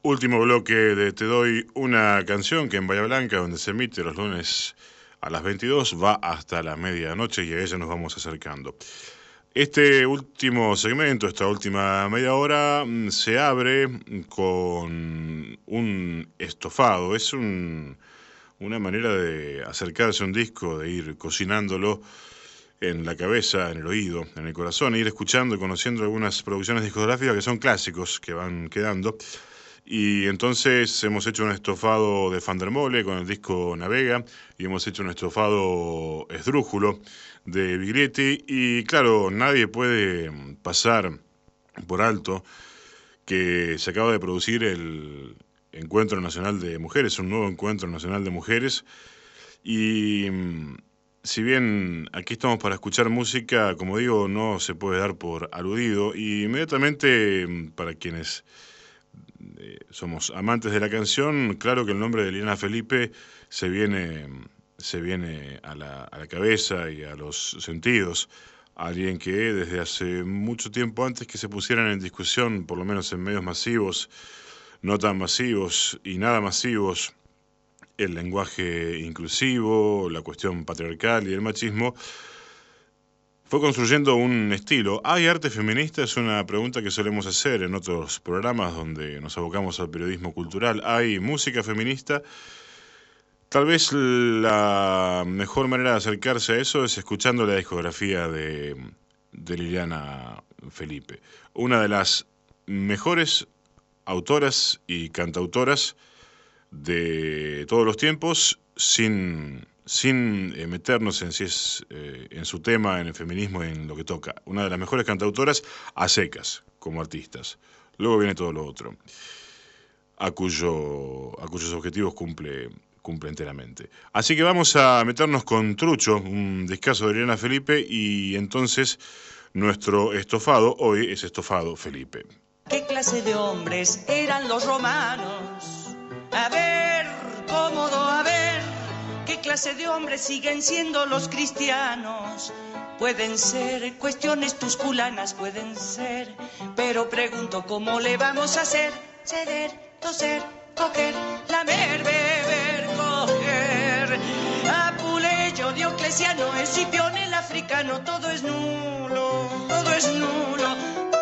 Último bloque de Te doy una canción que en Bahía Blanca, donde se emite los lunes a las 22, va hasta la medianoche y a ella nos vamos acercando. Este último segmento, esta última media hora, se abre con un estofado. Una manera de acercarse a un disco, de ir cocinándolo en la cabeza, en el oído, en el corazón, e ir escuchando, conociendo algunas producciones discográficas que son clásicos, que van quedando. Y entonces hemos hecho un estofado de Fandermole con el disco Navega y hemos hecho un estofado esdrújulo de Biglietti. Y claro, nadie puede pasar por alto que se acaba de producir el Encuentro Nacional de Mujeres, un nuevo Encuentro Nacional de Mujeres. Y si bien aquí estamos para escuchar música, como digo, no se puede dar por aludido. Y inmediatamente, para quienes somos amantes de la canción, claro que el nombre de Liliana Felipe se viene a la cabeza y a los sentidos. Alguien que desde hace mucho tiempo antes que se pusieran en discusión, por lo menos en medios masivos, no tan masivos y nada masivos, el lenguaje inclusivo, la cuestión patriarcal y el machismo, fue construyendo un estilo. ¿Hay arte feminista? Es una pregunta que solemos hacer en otros programas donde nos abocamos al periodismo cultural. ¿Hay música feminista? Tal vez la mejor manera de acercarse a eso es escuchando la discografía de Liliana Felipe. Una de las mejores autoras y cantautoras de todos los tiempos, sin meternos en si es en su tema, en el feminismo, en lo que toca. Una de las mejores cantautoras a secas, como artistas. Luego viene todo lo otro, a cuyos objetivos cumple enteramente. Así que vamos a meternos con Trucho, un discazo de Liliana Felipe, y entonces nuestro estofado hoy es estofado Felipe. ¿Qué clase de hombres eran los romanos? A ver, Cómodo, a ver, ¿qué clase de hombres siguen siendo los cristianos? Pueden ser cuestiones tusculanas, pueden ser, pero pregunto cómo le vamos a hacer. Ceder, toser, coger, lamer, beber, coger. Apuleyo, Diocleciano, Escipión, el africano, todo es nulo, todo es nulo.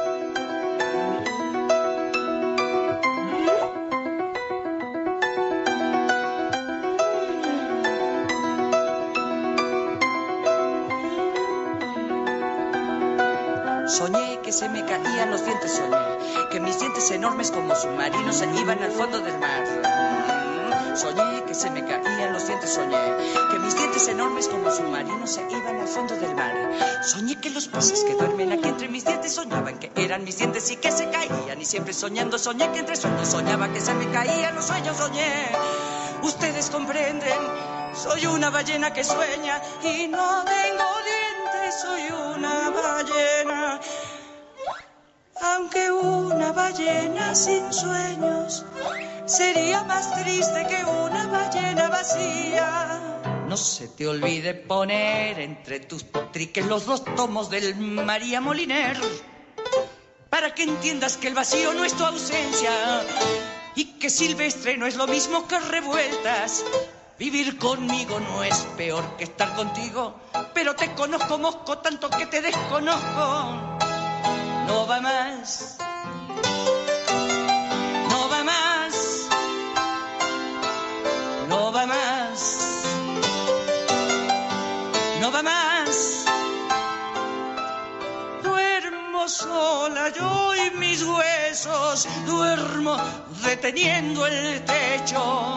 Soñé que se me caían los dientes, soñé que mis dientes enormes como submarinos se iban al fondo del mar. Soñé que se me caían los dientes, soñé que mis dientes enormes como submarinos se iban al fondo del mar. Soñé que los peces que duermen aquí entre mis dientes soñaban que eran mis dientes y que se caían. Y siempre soñando soñé que entre sueños soñaba que se me caían los sueños, soñé. Ustedes comprenden, soy una ballena que sueña y no tengo dientes, soy una ballena. Aunque una ballena sin sueños sería más triste que una ballena vacía. No se te olvide poner entre tus triques los 2 tomos del María Moliner, para que entiendas que el vacío no es tu ausencia y que Silvestre no es lo mismo que Revueltas. Vivir conmigo no es peor que estar contigo, pero te conozco, mosco, tanto que te desconozco. No va más, no va más, no va más, no va más. Duermo sola yo y mis huesos, duermo deteniendo el techo.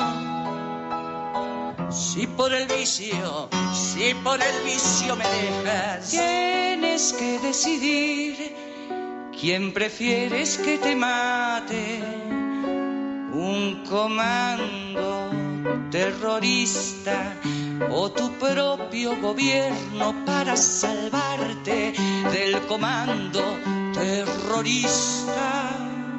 Si por el vicio me dejas, tienes que decidir. ¿Quién prefieres que te mate? ¿Un comando terrorista o tu propio gobierno para salvarte del comando terrorista?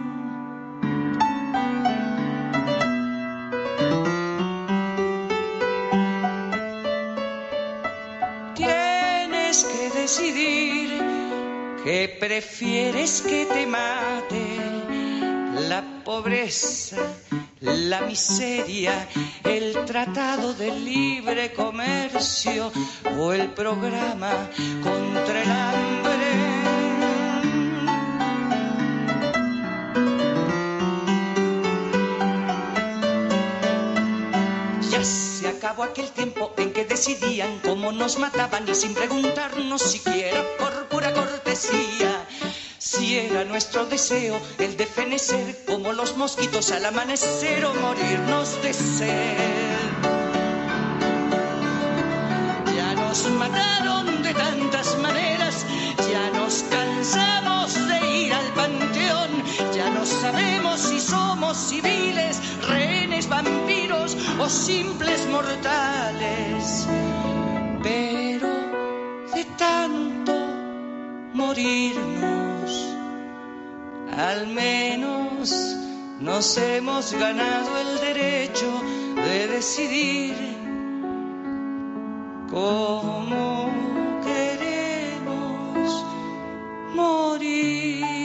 Tienes que decidir. ¿Qué prefieres que te mate? la pobreza, la miseria, el tratado de libre comercio o el programa contra el hambre. Ya se acabó aquel tiempo en que decidían cómo nos mataban y sin preguntarnos siquiera por pura cortesía. Si era nuestro deseo el de fenecer como los mosquitos al amanecer o morirnos de sed. Ya nos mataron de tantas maneras, ya nos cansamos de ir al panteón, ya no sabemos si somos civiles, rehenes, vampiros o simples mortales. Pero de tanto morirnos, al menos nos hemos ganado el derecho de decidir cómo queremos morir.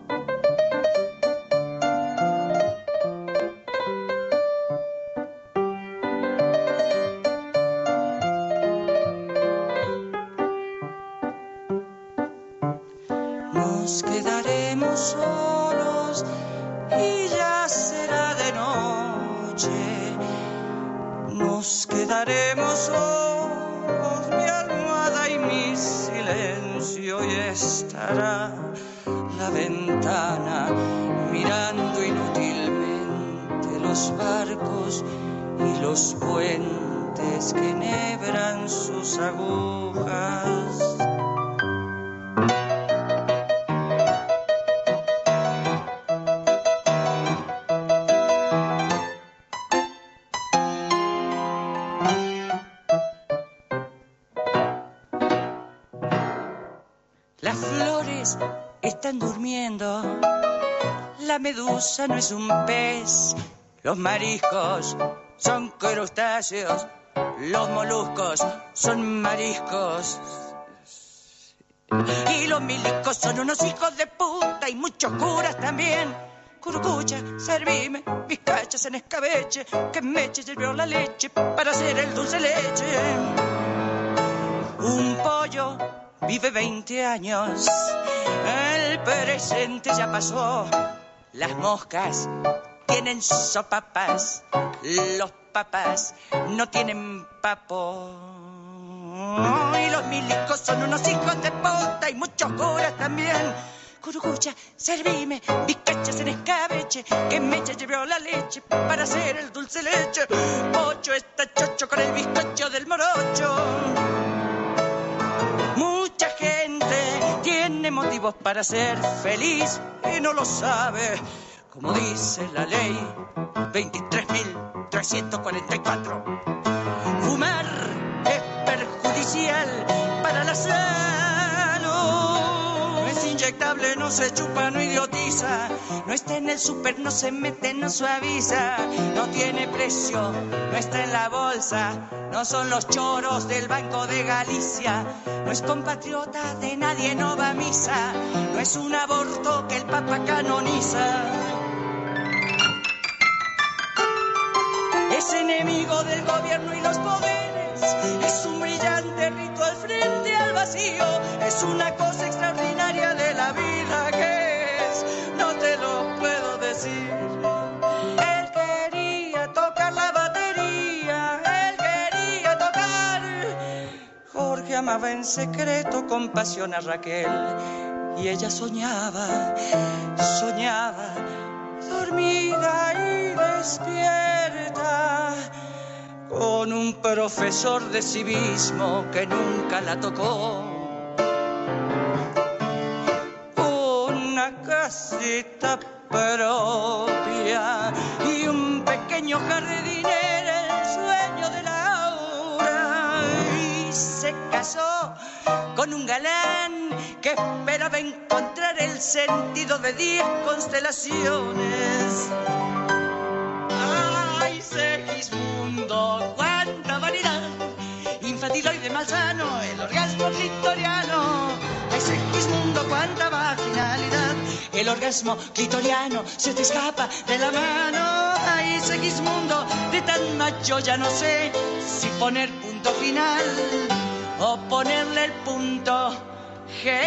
Nos quedaremos solos y ya será de noche. Nos quedaremos solos, mi almohada y mi silencio, y estará la ventana mirando inútilmente los barcos y los puentes que enhebran sus agujas. Las flores están durmiendo, la medusa no es un pez, los mariscos son crustáceos, los moluscos son mariscos. Y los milicos son unos hijos de puta y muchos curas también. Curucucha, servime, bizcachas en escabeche, que Meche sirvió la leche para hacer el dulce leche. Un pollo vive 20 años, el presente ya pasó. Las moscas tienen sopapas, los papas no tienen papo. Y los milicos son unos hijos de puta y muchos curas también. Curucucha, servime, bizcachas en escabeche, que Meche llevó la leche para hacer el dulce leche. Pocho está chocho con el bizcocho del morocho. Mucha gente tiene motivos para ser feliz y no lo sabe, como dice la ley 23.344. Fumar es perjudicial para la salud. No es inyectable, no se chupa, no idiotiza. No está en el súper, no se mete, no suaviza. No tiene precio, no está en la bolsa. No son los choros del Banco de Galicia. No es compatriota de nadie, no va a misa. No es un aborto que el Papa canoniza. Es enemigo del gobierno y los poderes. Es un brillante ritual frente al vacío. Es una cosa extraordinaria de la vida que es. No te lo puedo decir. Él quería tocar la batería. Él quería tocar. Jorge amaba en secreto con pasión a Raquel. Y ella soñaba, soñaba, dormida y despierta, con un profesor de civismo que nunca la tocó. Una casita propia y un pequeño jardín era el sueño de Laura. Y se casó con un galán que esperaba encontrar el sentido de 10 constelaciones. ¡Ay, Segismundo, cuánta variedad! Infantiloide malsano, el orgasmo clitoriano. ¡Ay, Segismundo, cuánta vaginalidad! El el orgasmo clitoriano se te escapa de la mano. Ay, Segismundo, de tan macho ya no sé si poner punto final o ponerle el punto G.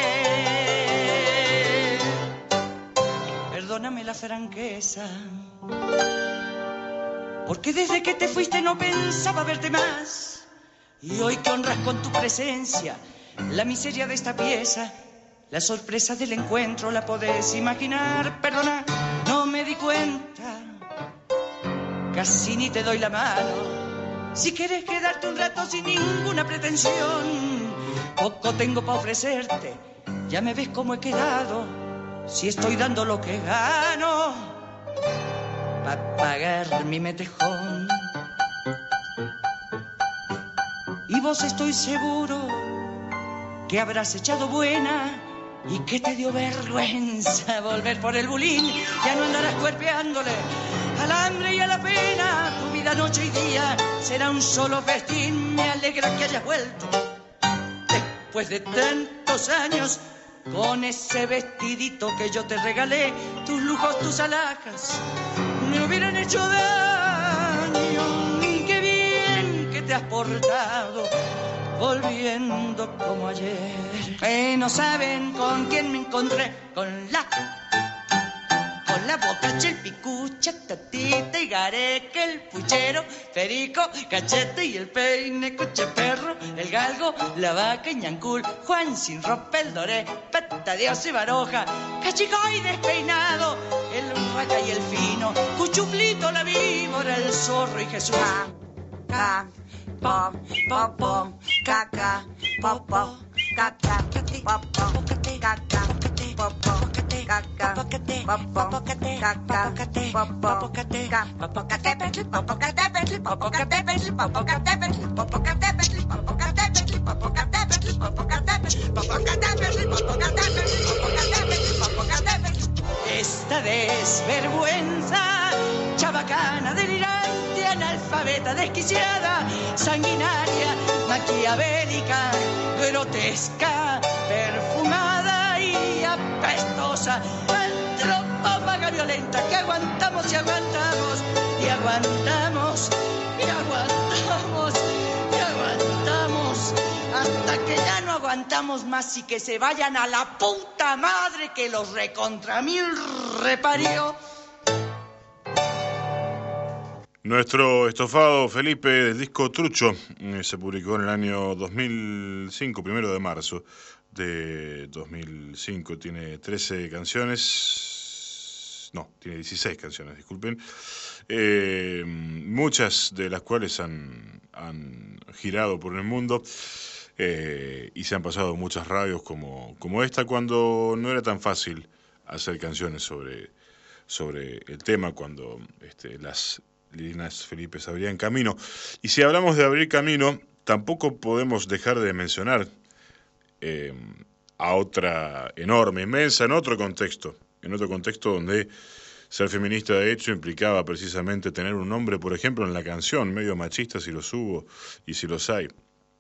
Perdóname la franqueza, porque desde que te fuiste no pensaba verte más. Y hoy que honras con tu presencia la miseria de esta pieza, la sorpresa del encuentro la podés imaginar. Perdona, no me di cuenta, casi ni te doy la mano. Si quieres quedarte un rato sin ninguna pretensión, poco tengo para ofrecerte, ya me ves cómo he quedado. Si estoy dando lo que gano pa' pagar mi metejón. Y vos estoy seguro que habrás echado buena y que te dio vergüenza volver por el bulín. Ya no andarás cuerpeándole al hambre y a la pena. Tu vida noche y día será un solo festín. Me alegra que hayas vuelto después de tantos años, con ese vestidito que yo te regalé. Tus lujos, tus alhajas me hubieran hecho daño. Qué bien que te has portado, volviendo como ayer. No saben con quién me encontré, con la bocacha, el picucha, tatita y gareca, el puchero, Ferico, Cachete y el peine, coche perro, el galgo, la vaca y ñancul, Juan sin ropa, el doré, pata Dios y baroja, cachico y despeinado, el raca y el fino, cuchuflito, la víbora, el zorro y Jesús. Pop, pop, pop, caca, pop, pop, caca, pop, pop, caca, pop, pop, caca, pop, esta desvergüenza, chabacana, delirante, analfabeta, desquiciada, sanguinaria, maquiavélica, grotesca, perfumada y apestosa, antropófaga violenta, que aguantamos y aguantamos y aguantamos y aguantamos y aguantamos hasta que ya no aguantamos más y que se vayan a la puta madre que los recontra mil reparió. Nuestro estofado Felipe del disco Trucho se publicó en el año 2005, 1 de marzo de 2005. Tiene 13 canciones, no, tiene 16 canciones, disculpen, muchas de las cuales han girado por el mundo y se han pasado muchas radios como esta, cuando no era tan fácil hacer canciones sobre el tema, cuando las líneas Felipe se abrían camino. Y si hablamos de abrir camino, tampoco podemos dejar de mencionar a otra enorme, inmensa, en otro contexto donde ser feminista de hecho implicaba precisamente tener un nombre, por ejemplo, en la canción, medio machista si los hubo y si los hay,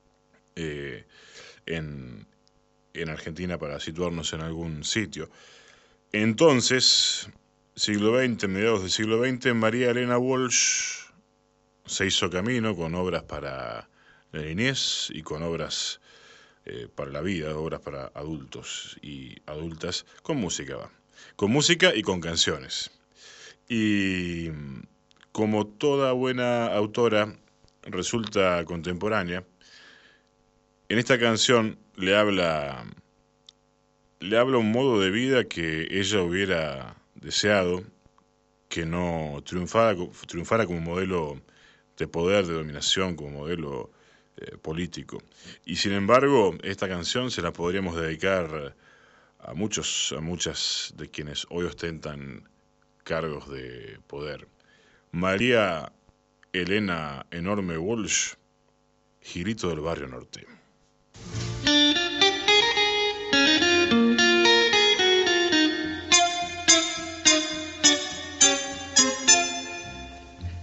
en Argentina, para situarnos en algún sitio. Entonces, siglo XX, mediados del siglo XX, María Elena Walsh se hizo camino con obras para la niñez y con obras para la vida, obras para adultos y adultas, con música y con canciones. Y como toda buena autora resulta contemporánea, en esta canción le habla un modo de vida que ella hubiera deseado que no triunfara como modelo de poder, de dominación, como modelo político. Y sin embargo, esta canción se la podríamos dedicar a muchas de quienes hoy ostentan cargos de poder. María Elena Enorme Walsh, Gilito del Barrio Norte.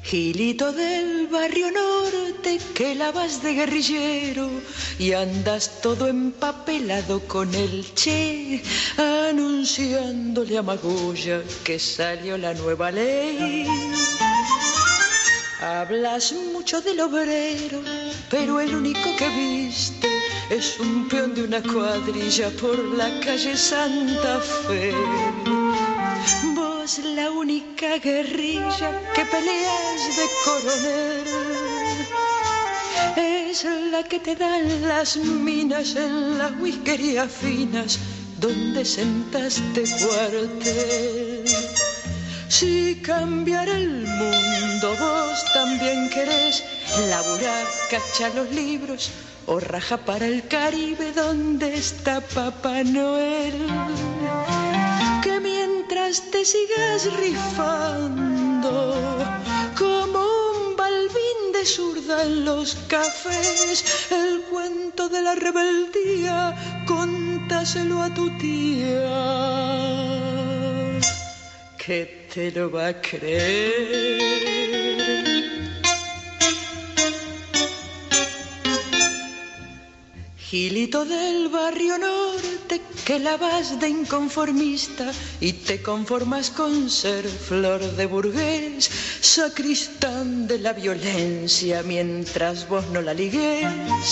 Gilito del barrio norte que la vas de guerrillero y andas todo empapelado con el Che, anunciándole a Magoya que salió la nueva ley. Hablas mucho del obrero, pero el único que viste es un peón de una cuadrilla por la calle Santa Fe. Vos la única guerrilla que peleas de coronel es la que te dan las minas en las whiskerías finas donde sentaste cuartel. Si cambiara el mundo vos también querés laburar, cachar los libros o raja para el Caribe donde está Papá Noel. Que mientras te sigas rifando como un balbín de zurda en los cafés, el cuento de la rebeldía contáselo a tu tía, que te lo va a creer. Gilito del barrio norte que la vas de inconformista y te conformas con ser flor de burgués, sacristán de la violencia mientras vos no la ligues.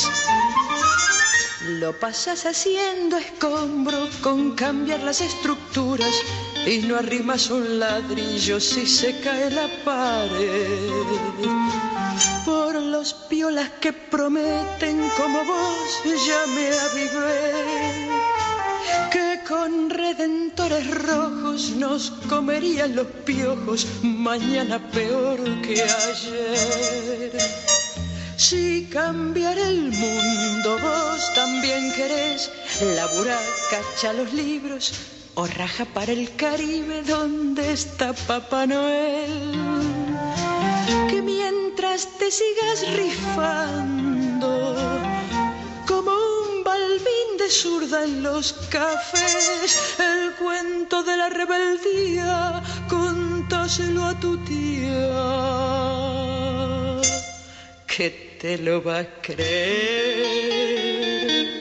Lo pasas haciendo escombro con cambiar las estructuras y no arrimas un ladrillo si se cae la pared. Por los piolas que prometen como vos ya me avivé, que con redentores rojos nos comerían los piojos mañana peor que ayer. Si cambiara el mundo vos también querés laburar, cacha los libros o raja para el Caribe donde está Papá Noel. Que mientras te sigas rifando como un balbín de zurda en los cafés, el cuento de la rebeldía contáselo a tu tía, que te lo va a creer.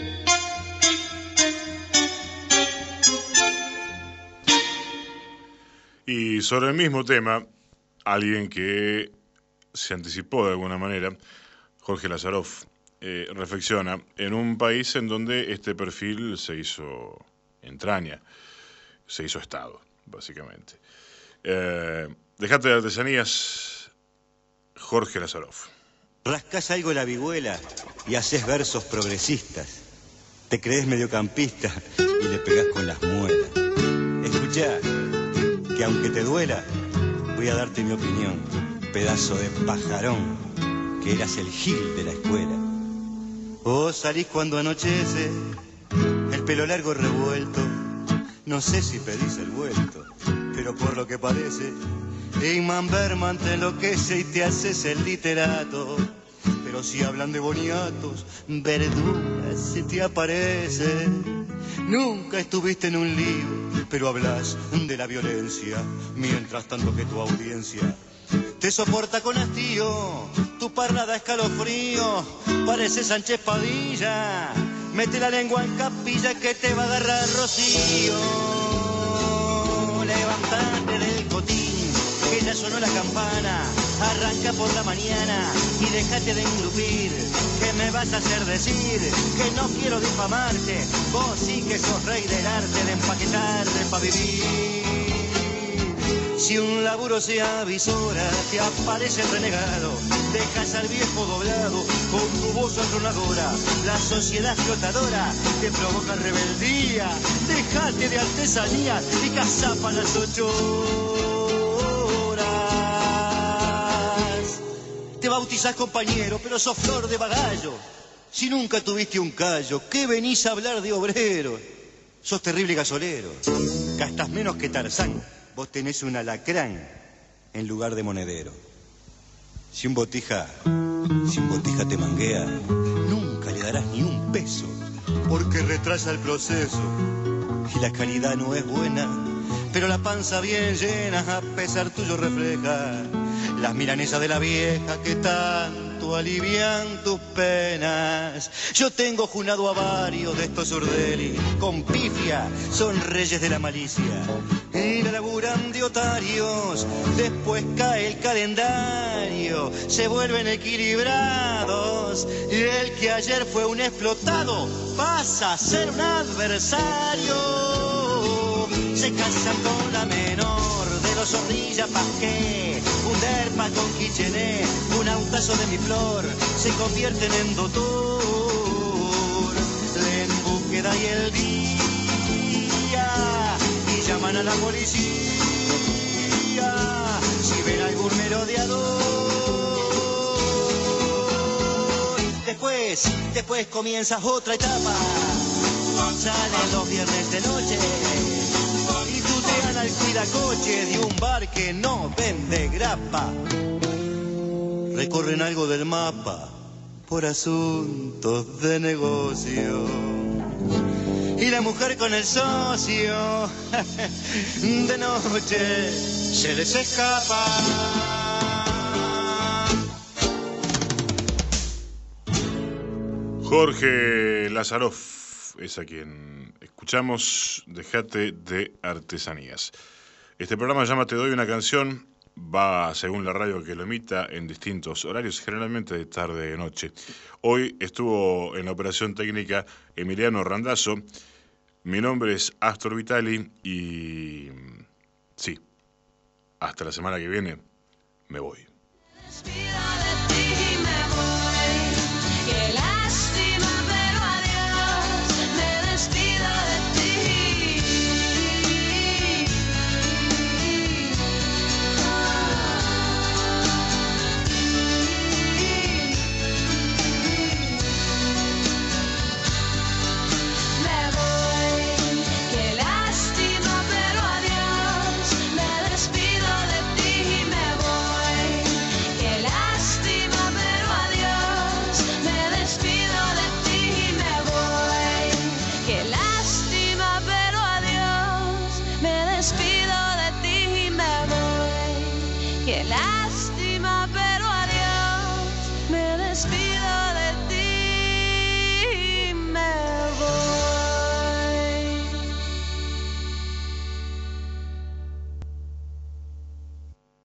Y sobre el mismo tema, alguien que se anticipó de alguna manera, Jorge Lazaroff, reflexiona en un país en donde este perfil se hizo entraña, se hizo Estado, básicamente. Dejate de artesanías, Jorge Lazaroff. Rascás algo la vihuela y haces versos progresistas. Te crees mediocampista y le pegás con las muelas. Escuchá, que aunque te duela, voy a darte mi opinión, pedazo de pajarón, que eras el gil de la escuela. Vos salís cuando anochece, el pelo largo revuelto, no sé si pedís el vuelto, pero por lo que parece, Ingmar Bergman te enloquece y te haces el literato. Pero si hablan de boniatos, verduras se te aparece. Nunca estuviste en un lío, pero hablas de la violencia, mientras tanto que tu audiencia te soporta con hastío. Tu parla da escalofrío, parece Sánchez Padilla. Mete la lengua en capilla que te va a agarrar rocío. Levantate del cotín, que ya sonó la campana. Arranca por la mañana y déjate de engrupir, que me vas a hacer decir que no quiero difamarte. Vos sí que sos rey del arte de empaquetar pa' vivir. Si un laburo se avisora, te aparece el renegado, dejas al viejo doblado con tu voz atronadora. La sociedad flotadora te provoca rebeldía, déjate de artesanía y cazá pa' las 8 horas. Te bautizás compañero, pero sos flor de bagallo. Si nunca tuviste un callo, ¿qué venís a hablar de obrero? Sos terrible gasolero, gastas menos que Tarzán. Vos tenés un alacrán en lugar de monedero. Si un botija te manguea, nunca le darás ni un peso, porque retrasa el proceso. Y la calidad no es buena, pero la panza bien llena a pesar tuyo refleja las milanesas de la vieja que tanto alivian tus penas. Yo tengo junado a varios de estos urdelis, con pifia, son reyes de la malicia. Y la laburan de otarios, después cae el calendario, se vuelven equilibrados. Y el que ayer fue un explotado, pasa a ser un adversario. Se casan con la menor de los Zorrilla Pajé, un derpa con Quichené, un autazo de mi flor, se convierten en doctor. Leen búsqueda y el día y llaman a la policía si ven algún merodeador. Después comienza otra etapa, salen los viernes de noche y tutean al cuidacoche de un bar que no vende grapa. Recorren algo del mapa por asuntos de negocio. Y la mujer con el socio de noche se les escapa. Jorge Lazaroff es a quien escuchamos. Dejate de artesanías. Este programa se llama Te doy una canción. Va según la radio que lo emita en distintos horarios, generalmente de tarde y noche. Hoy estuvo en la operación técnica Emiliano Randazzo. Mi nombre es Astor Vitali y sí, hasta la semana que viene me voy. Que la